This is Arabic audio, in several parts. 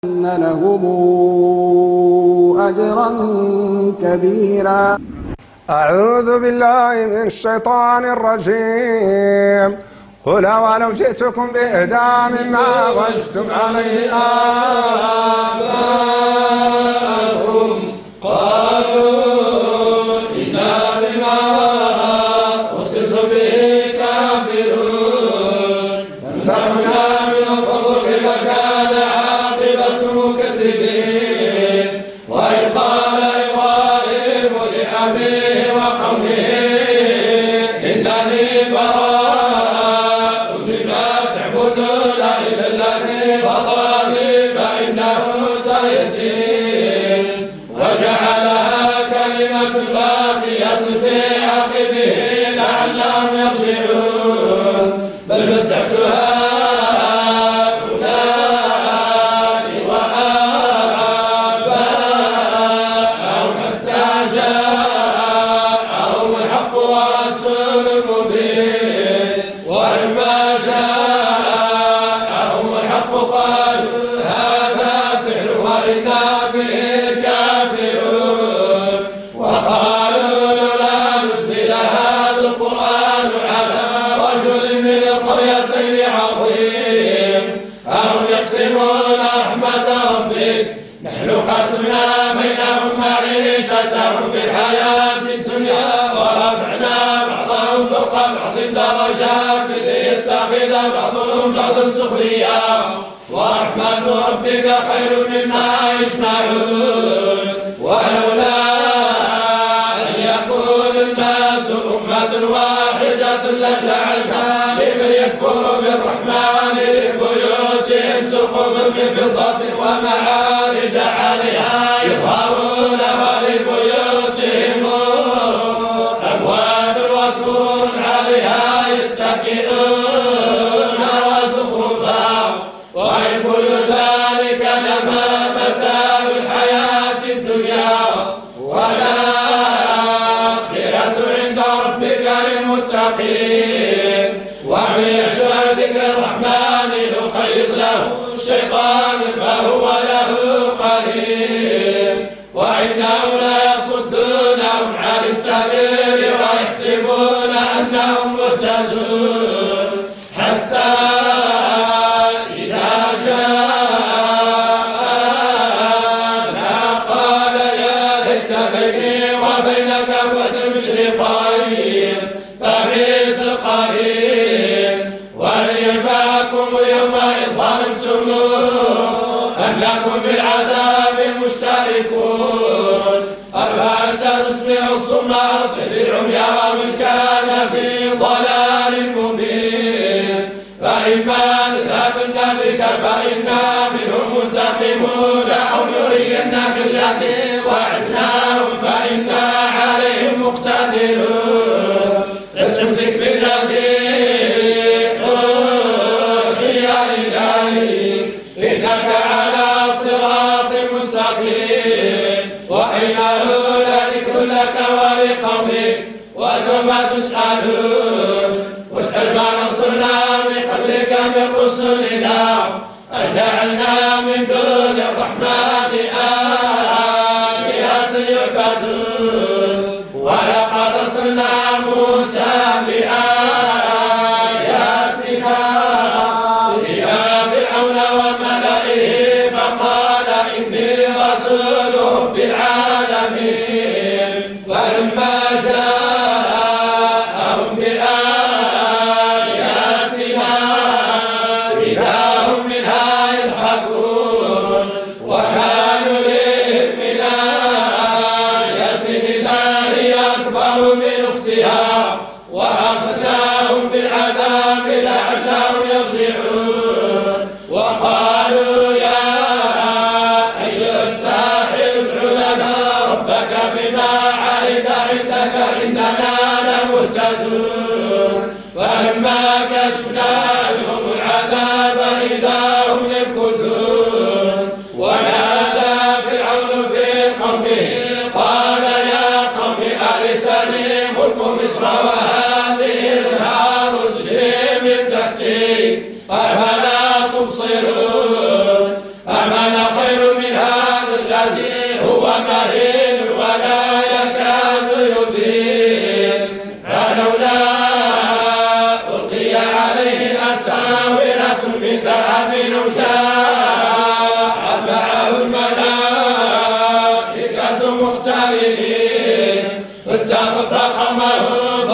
إن لهم أجرا كبيرا. أعوذ بالله من الشيطان الرجيم. قل ولو جئتكم بإهدى مما وجدتم عليه آباءكم قالوا إنا بما أرسلتم به كافرون فانتقمنا منهم فكيف كان عاقبة المكذبين. وإذ قال إبراهيم لأبيه وقومه إنني براء مما تعبدون إلا الذي فطرني فإنه سيهدين. وجعلها كلمة باقية في عقبه لعلهم يرجعون. بل متعت هؤلاء وآباءهم حتى جاءهم الحق ورسول مبين. ولما جاءهم الحق قالوا هذا سحر وإنا به كافرون. وقالوا لولا نزل هذا القرآن على رجل من القريتين عظيم. أهم يقسمون رحمة ربك نحن قسمنا بينهم معيشتهم في الحياة الدنيا ورفعنا بعضهم فوق بعض درجات ليتخذ بعضهم بعضا سخريا ورحمة ربك خير مما يجمعون. ولولا أن يكون الناس أمة واحدة لجعلنا لمن يكفر بالرحمن لبيوتهم سقفا من فضة ومعارج عليها يظهرون ولبيوتهم أبواب وسرور عليها يتكئون وزخرفا. وإن كل ذلك لما متاع الحياة الدنيا والآخرة عند ربك للمتقين. ومن يعش عن ذكر الرحمن نقيض له الشيطان فهو له قرين. وإنهم ليصدونهم عن السبيل ويحسبون أنهم مهتدون. حتى إذا جاءنا قال يا ليت بيني وبينك بعد المشرقين فبئس القرين. ولن ينفعكم اليوم إذ ظلمتم أنكم في العذاب مشتركون. أفأنت تسمع الصم أو تهدي العمي ومن كان في ضلال مبين. فإما نذهبن بك فإنا منهم منتقمون أو نرينك الذي وعدناهم فإنا عليهم مقتدرون. استمسك بالذي أوحي إليك إنك على صراط مستقيم. وإنه لذكر لك ولقومك وسوف تسألون. واسأل من أرسلنا من قبلك من رسلنا أجعلنا من دون الرحمن آلهة يعبدون. ولقد أرسلنا موسى بآياتنا إلى فرعون وملئه فقال إني رسول رب العالمين. فلما جاءهم بآياتنا إذا هم منها يضحكون. وما نريهم من آية إلا هي أكبر من أختها وأخذناهم بالعذاب لعلهم يرجعون. وقالوا يا أيها الساحر ادع لنا ربك بما عهد عندك خير من هذا الذي هو مهين ولا يكاد يبين فلولا ألقي عليه أساورة من ذهب أو جاء معه الملائكة مقترنين فاستخف قومه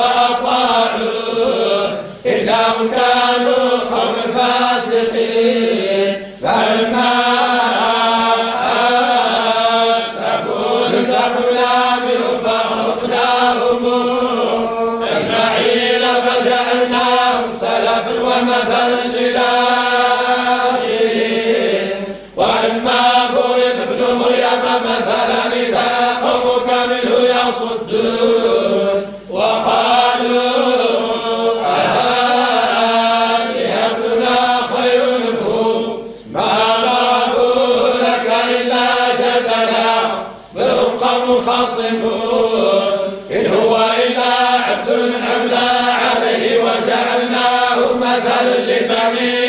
فأطاعوه إنهم كانوا قوما فاسقين فلما آسفوا انتقمنا منهم فأغرقناهم أجمعين فجعلناهم سلفا ومثلا للآخرين ولما ضرب ابن مريم مثلا إذا قومك منه يصدون وقالوا آلهتنا خير منه ما ضربوه لك إلا جدلا بل هم قوم خصمون إن هو إلا عبد أملى عليه وجعلناه مثلا لبني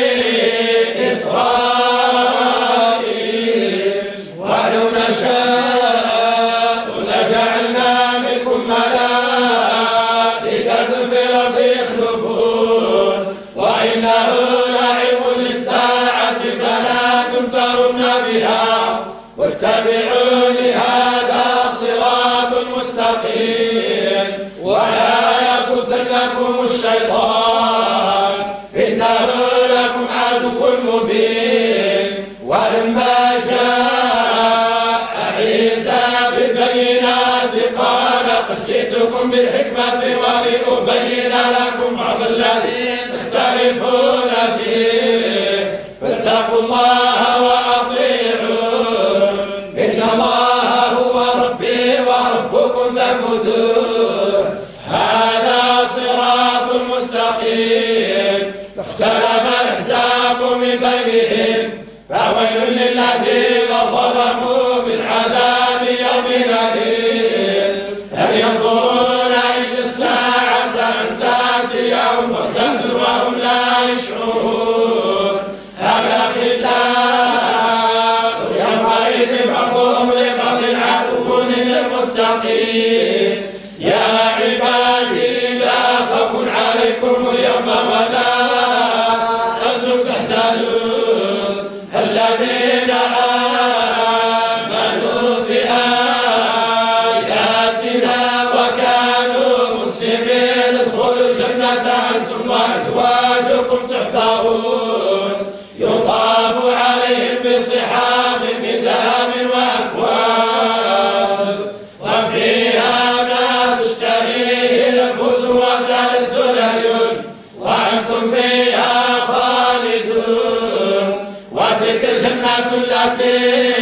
إسرائيل ولو نشاء لجعلنا منكم ملائكة في الأرض يخلفون وإنه لعلم للساعة فلا تمترن بها واتبعوني هذا صراط مستقيم ولا يصدنكم الشيطان إنه لكم عدو مبين ولما جاء عيسى بالبينات قال قد جئتكم بالحكمة ولأبين لكم بعض الذي تختلفون فيه فاتقوا الله وأطيعون إن الله هو ربي وربكم فاعبدوه هذا صراط مستقيم اختلف الأحزاب من بينهم فويل للذين ظلموا من عذاب يوم أليم هل ينظرون إلا الساعة أن تأتيهم بغتة وهم لا يشعرون الأخلاء يومئذ بعضهم لبعض عدو للمتقين يا عبادي لا خوف عليكم اليوم ولا أنتم تحزنون الذين آمنوا بآياتنا وكانوا مسلمين ادخلوا الجنة أنتم وأزواجكم تحبرون يطاف عليهم بصحاب من ذهب وأكواب وفيها ما تشتهيه الأنفس وتلذ الأعين وأنتم فيها خالدون وتلك الجنة التي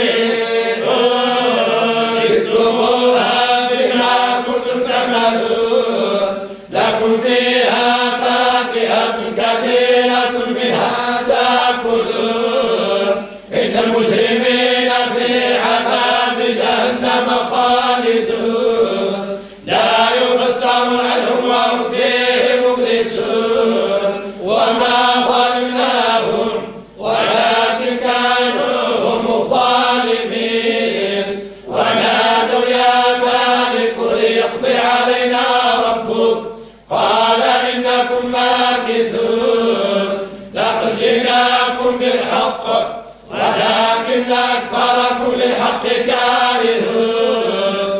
أورثتموها بما كنتم تعملون لكم فيها فاكهة كثيرة منها تأكلون إن المجرمين في عذاب جهنم خالدون لا يفتر عنهم وهم فيه مبلسون وما ظلمناهم ولكن كانوا هم الظالمين ونادوا يا مالك ليقضي علينا ربك قال إنكم ماكثون لقد جئناكم بالحق ولكن أكثركم للحق كارهون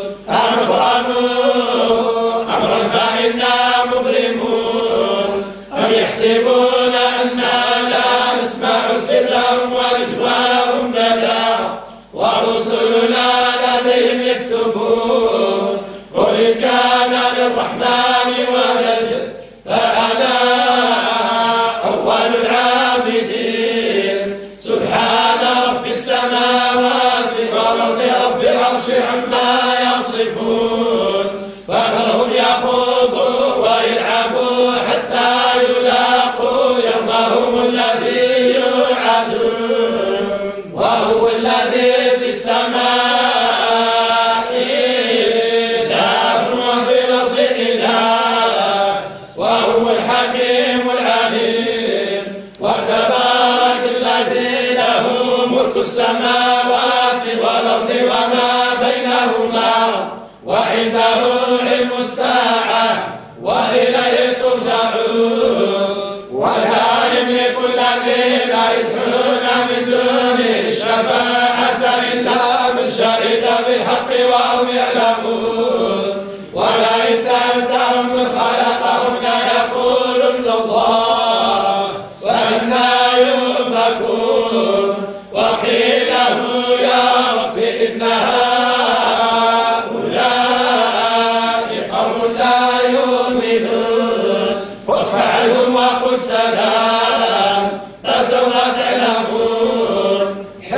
أمرا فإنا مبرمون أم يحسبون أنا لا نسمع سرهم ونجواهم بلى ورسلنا لديهم يكتبون قل إن كان للرحمن ولد فأنا أول العابدين سبحان رب السماوات والأرض رب العرش عما يصفون فذرهم يخوضوا ويلعبوا حتى يلاقوا يومهم الذي يوعدون وهو الذي في السماء إله وفي الأرض إله وهو الحكيم العليم وتبارك الذي له ملك السماوات وما بينهما وعنده علم الساعة وإليه ترجعون ولا يملك الذين يدعون من دونه الشفاعة إلا من شهد بالحق وهم يعلمون ولئن سألتهم من خلقهم ليقولن الله فأنى يؤفكون وقيل له يا رب إن هؤلاء قوم لا يؤمنون فاصفح عنهم وقل سلام فسوف تعلمون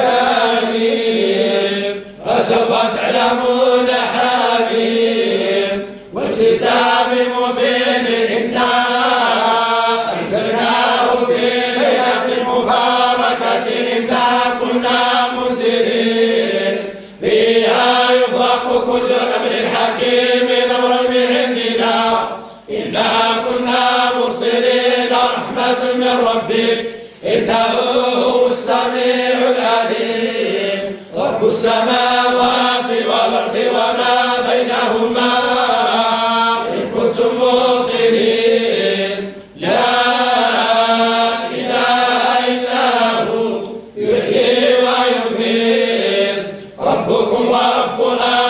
حميم فسوف تعلمون حميم والكتاب المبين إنا أنزلناه في ليلة مباركة إنا كنا منذرين فيها يفرق كل أمر حكيم أمرا من عندنا إنا كنا مرسلين رحمة من ربك إنه هو السميع العليم رب السماوات والأرض وما بينهما إن كنتم موقنين لا إله إلا هو يحيي ويميت ربكم ورب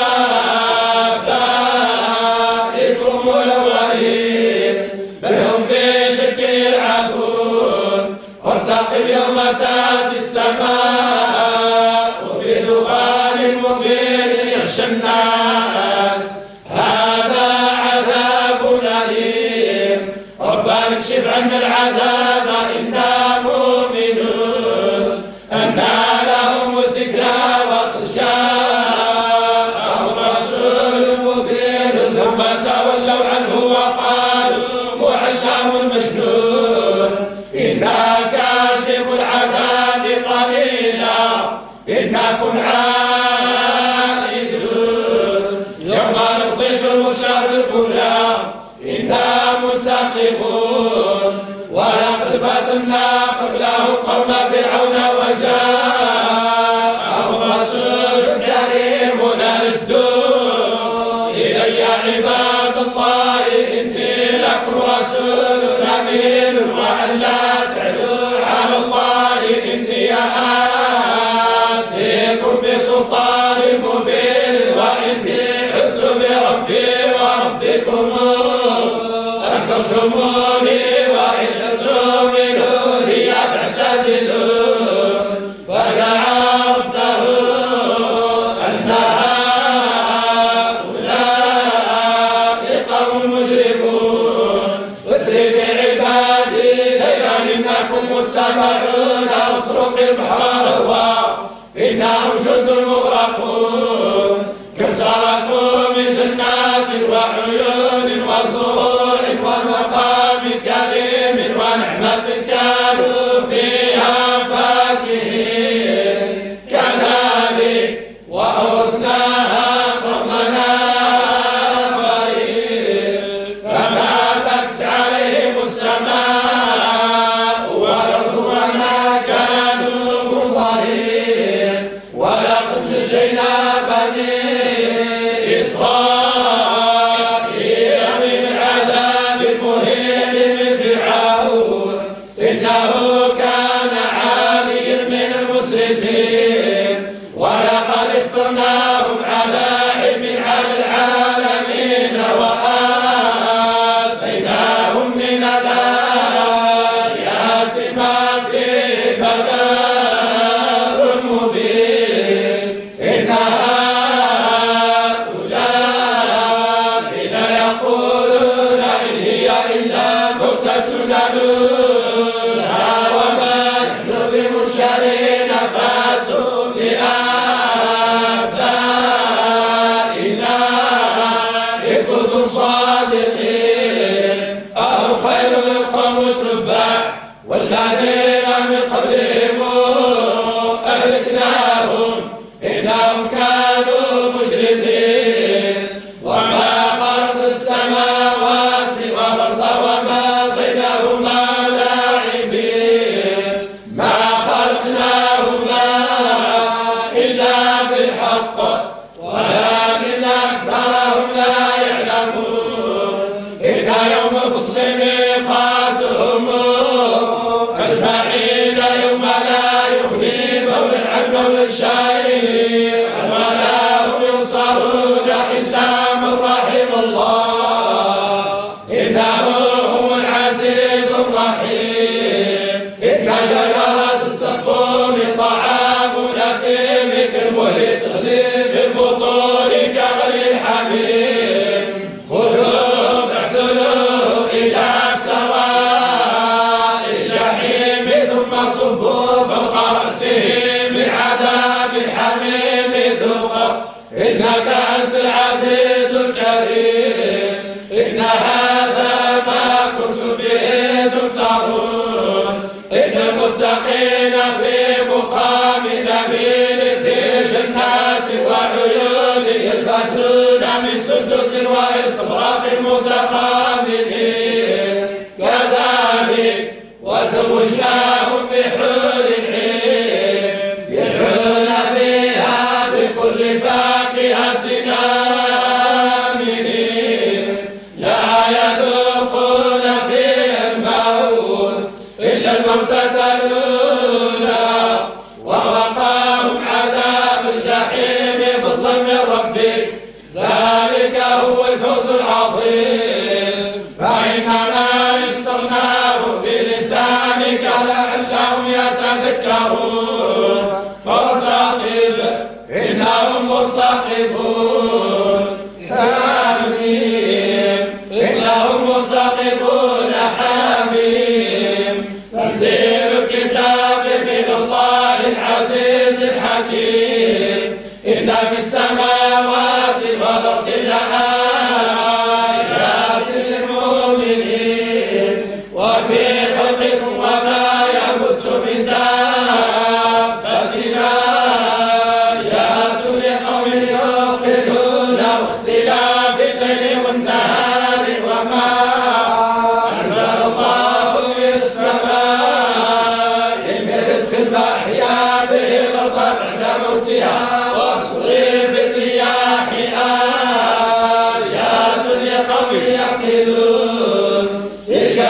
آبائكم الأولين بل هم في شك يلعبون فارتقب يوم تأتي السماء بدخان مبين يغشى الناس هذا عذاب أليم ربنا اكشف عنا العذاب إنا مؤمنون أنى لهم الذكرى وقد جاءهم رسول مبين ثم تولوا عنه وقالوا معلم مجنون إنا كاشف العذاب قليلا إنكم عائدون يوم نبطش المشهد الكبرى إنا منتقمون ولقد فتنا قبله قوم فرعون وجاءهم رسول كريم ندوا إلي عباد الله إني لكم رسول أمين وأن لا تعلوا على الله إني آتيكم بسلطان مبين وإني عدت بربي وربكم أن ترجموني وإن تؤمنوا لي فاعتزلون فدعا ربه أن هؤلاء قوم مجرمون اسر بعبادي ليلا إنكم متبعون واترك البحر رهوا إنهم جند مغرقون كم تركوا من جنات وعيون وزروع ومقام كريم ونعمة كانوا فيها فاكهين كذلك وأورثناها قومنا آخرين فما بكت عليهم السماء والأرض وما كانوا منظرين ولقد نجينا بني إسرائيل من العذاب المهين من فرعون إنه كان عاليا من المسرفين ولقد اخترناهم على علم على العالمين وآتيناهم من الآيات ما فيه بلاء مبين إن هؤلاء ليقولون إن هي إلا موتتنا الأولى وما نحن بمنشرين فاتوا بآبائنا بالحق ولكن أكثرهم لا يعلمون إن يوم الفصل ميقاتهم أجمعين يوم لا يغني بول عن بول شيء ولا هم ينصرون إلا من رحم الله إنه هو العزيز الرحيم إن شجرة الزقوم طعام أثيم كالمهل تغلي بالبطون كغلي الحميم خذوه فاعتلوه إلى سواء الجحيم ثم صبوا فوق رأسه من عذاب الحميم ذوقه إنك أنت العزيز الكريم إن هذا ما كنتم به تمترون إن المتقين في مقام أمين في جنات وعيون يلبسون من سندس وإستبرق متقابلين كذلك وزوجناهم بحور عين يدعون فيها بكل فاكهة آمنين لا يذوقون فيها الموت إلا الموتة الأولى ووقاهم عذاب الجحيم فضلا من ربك ذلك هو الفوز العظيم فإنما يسرناه بلسانك لعلهم يتذكرون فارتقب إنهم مرتقبون حميم إنهم مرتقبون حميم تنزيل الكتاب من الله العزيز الحكيم إن في السماوات والأرض لآيات للمؤمنين وفي خلقكم وما يبث من دابة آيات لقوم يوقنون واختلاف الليل والنهار وما أنزل الله من السماء من رزق فأحيا به الأرض بعد موتها واصرف الرياح آيات لقوم يعقلون تلك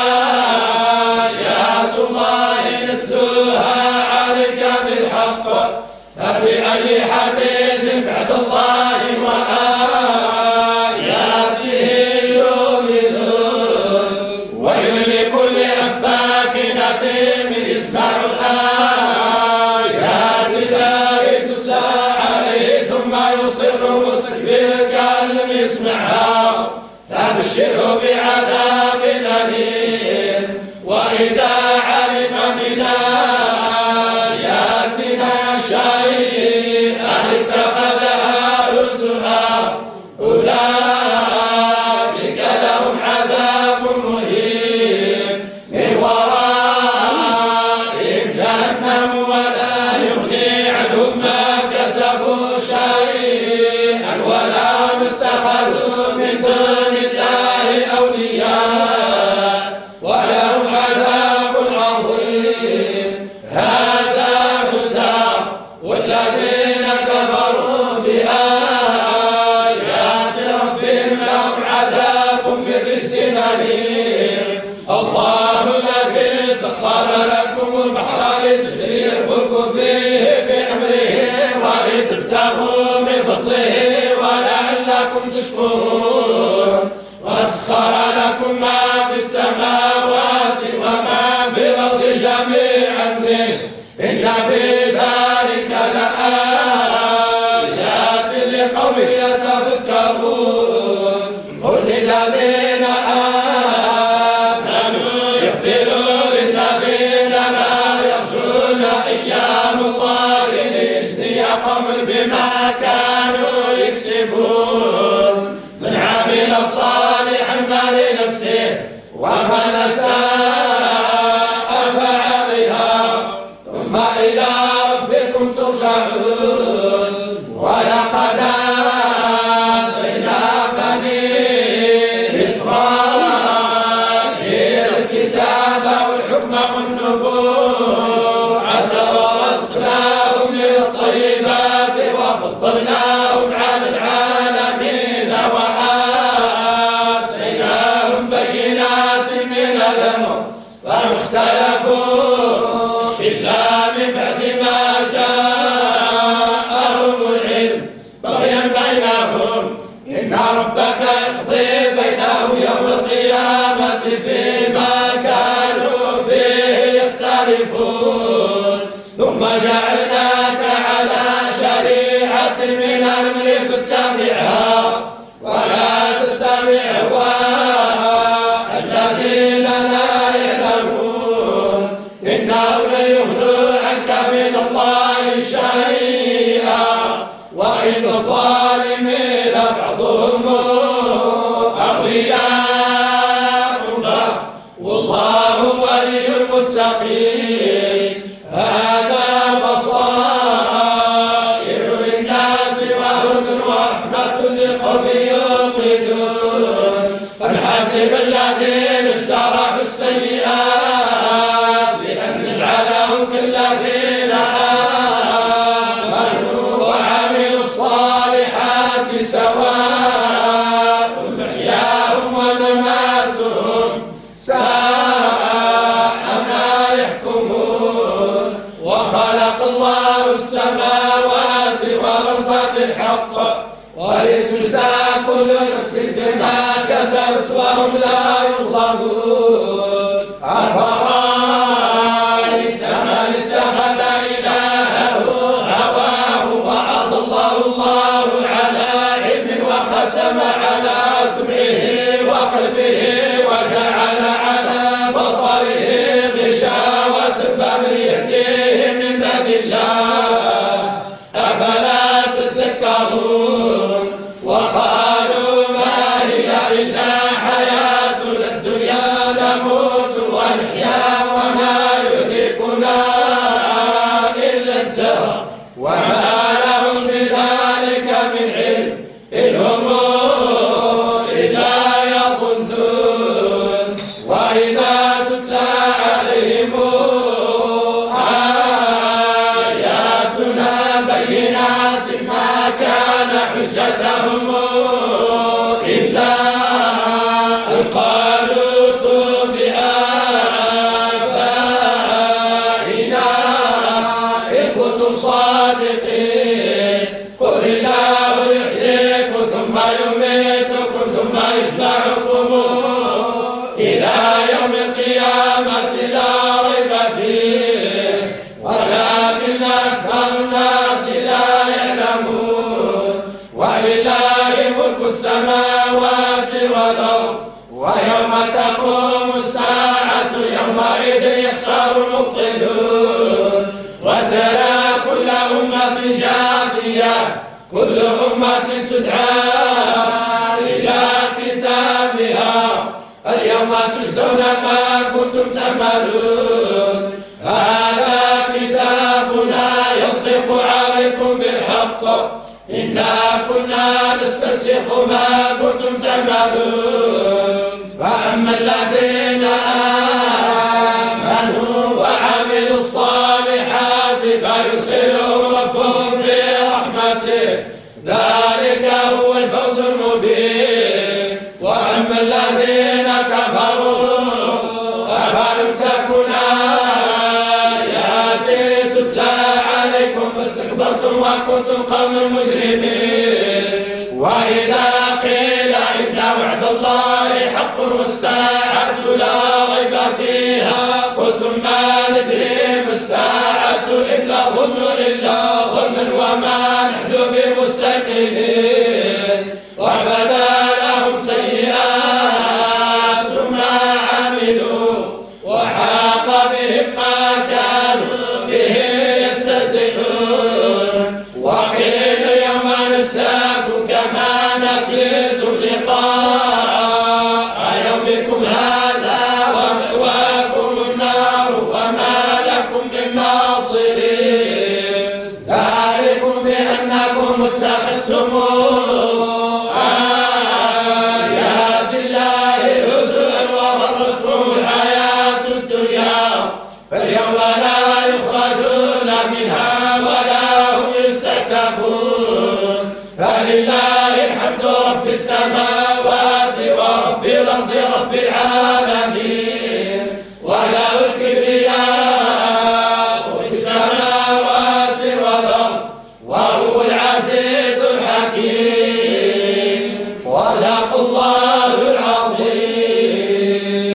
آيات الله نتلوها عليك بالحق فبأي حديث بعد الله وآياته يؤمنون ويل لكل أفاك أثيم يسمع الآيات الله تتلى عليه ثم يصر مستكبر كأن لم يسمعها فبشره بعذاب أليم وإذا علم من آياتنا شيئا اتخذها هزوا أولئك لهم عذاب مهين من ورائهم جهنم ولا يغني عنهم ما كسبوا شيئا ولا اتخذوا من دون الله أولياء ولهم عذاب عظيم هذا هدى والذين كفروا بآيات ربهم لهم عذاب من رجز أليم الله الذي سخر لكم البحر لتجري الفلك فيه بأمره ولتبتغوا من فضله ولعلكم تشكرون وسخر لكم ما في السماوات وما في الأرض جميعا منه إن في ذلك لآيات لقوم يتفكرون قل للذين آمنوا يغفروا للذين لا يرجون أيام الله ليجزي قوما بما كانوا يكسبون من عمل صالحا فلنفسه ومن أساء فعليها ثم إلى ربكم ترجعون ولقد آتينا بني إسرائيل الكتاب والحكم والنبوة ورزقناهم من الطيبات فضلناهم على العالمين وآتيناهم بينات من الأمر فما اختلفوا إلا من بعد ما جاءهم العلم بغيا بينهم إن ربك يقضي بينهم يوم القيامة فيما كانوا فيه يختلفون ثم جعلناك على شريعة من الأمر فاتبعها ولا تتبع أهواء الذين لا يعلمون إنهم لن يغنوا عنك من الله شيئا وإن الظالمين بعضهم أولياء بعض والله ولي المتقين هذا بصائر للناس وهدى ورحمة لقوم يوقنون أم حسب الذين اجترحوا السيئات أن نجعلهم كالذين آمنوا وعملوا الصالحات سواء محياهم ومماتهم ساء ما يحكمون وخلق الله السماوات والأرض بالحق ولتجزى كل نفس بما كسبت وهم لا يظلمون أفرأيت من اتخذ إلهه هواه وأضله الله على علم وختم على سمعه وقلبه وجعل على بصره غشاوة فمن يهديه من بعد الله أفلا تذكرون وقالوا ما هي إلا حياتنا الدنيا نموت ونحيا وما يهلكنا إلا الدهر وما لهم بذلك من علم إن هم إلا يظنون وإذا تتلى عليهم آياتنا بينات ما كان حجتهم إلا أن قالوا ائتوا بآبائنا إن كنتم صادقين قل الله يحييكم ثم يميتكم ثم يجمعكم إلى يوم القيامة لا ريب فيه ولكن أكثر الناس لا يعلمون ولله ملك السماوات والأرض ويوم تقوم الساعة يومئذ يخسر المبطلون وترى كل أمة جاثية كل أمة تدعى إلى كتابها اليوم تجزون ما كنتم تعملون هذا كتابنا ينطق عليكم بالحق إنا كنا نستنسخ ما كنتم تعملون فأما الذين آمنوا وعملوا الصالحات فيدخلهم ربهم في رحمته ذلك هو الفوز المبين وأما الذين كفروا أفلم تكن آياتي تتلى عليكم فاستكبرتم وكنتم قوما مجرمين وإذا قيل إن وعد الله حق والساعة لا ريب فيها قلتم ما ندري ما الساعة إلا ظن وما نحن بمستيقنين وبدا لهم سيئات ما عملوا وحاق بهم ما كانوا به يستهزئون وقيل اليوم ننساكم كما نسيتم لقاء يومكم هذا ومأواكم النار وما لكم من ناصرين ذلكم بأنكم اتخذتم آيات الله هزوا وغرتكم الحياة الدنيا فاليوم لا يخرجون منها ولا هم يستعتبون فلله الحمد رب السماوات ورب الأرض رب العالمين، وله الكبرياء في السماوات والأرض وهو العزيز الحكيم. صدق الله